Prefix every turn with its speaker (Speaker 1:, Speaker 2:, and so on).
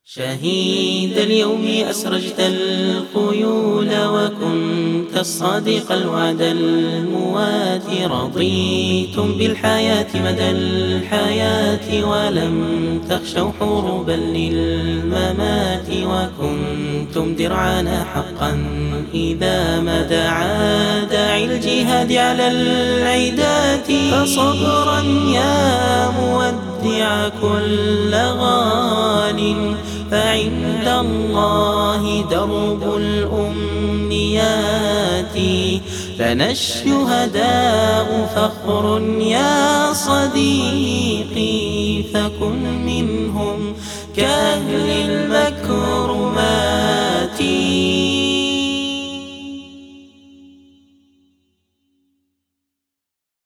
Speaker 1: شهيد اليوم أسرجت الخيول وكنت الصادق الوعد المواتي. رضيتم بالحياة مدى الحياة ولم تخشوا حروبا للممات، وكنتم درعانا حقا إذا ما دعا داعي الجهاد على العداة. فصبرا يا مودع كل غال، فعند الله درب الأمنيات. لنا الشهداء فخر يا صديقي، فكن منهم كأهل المكرمات.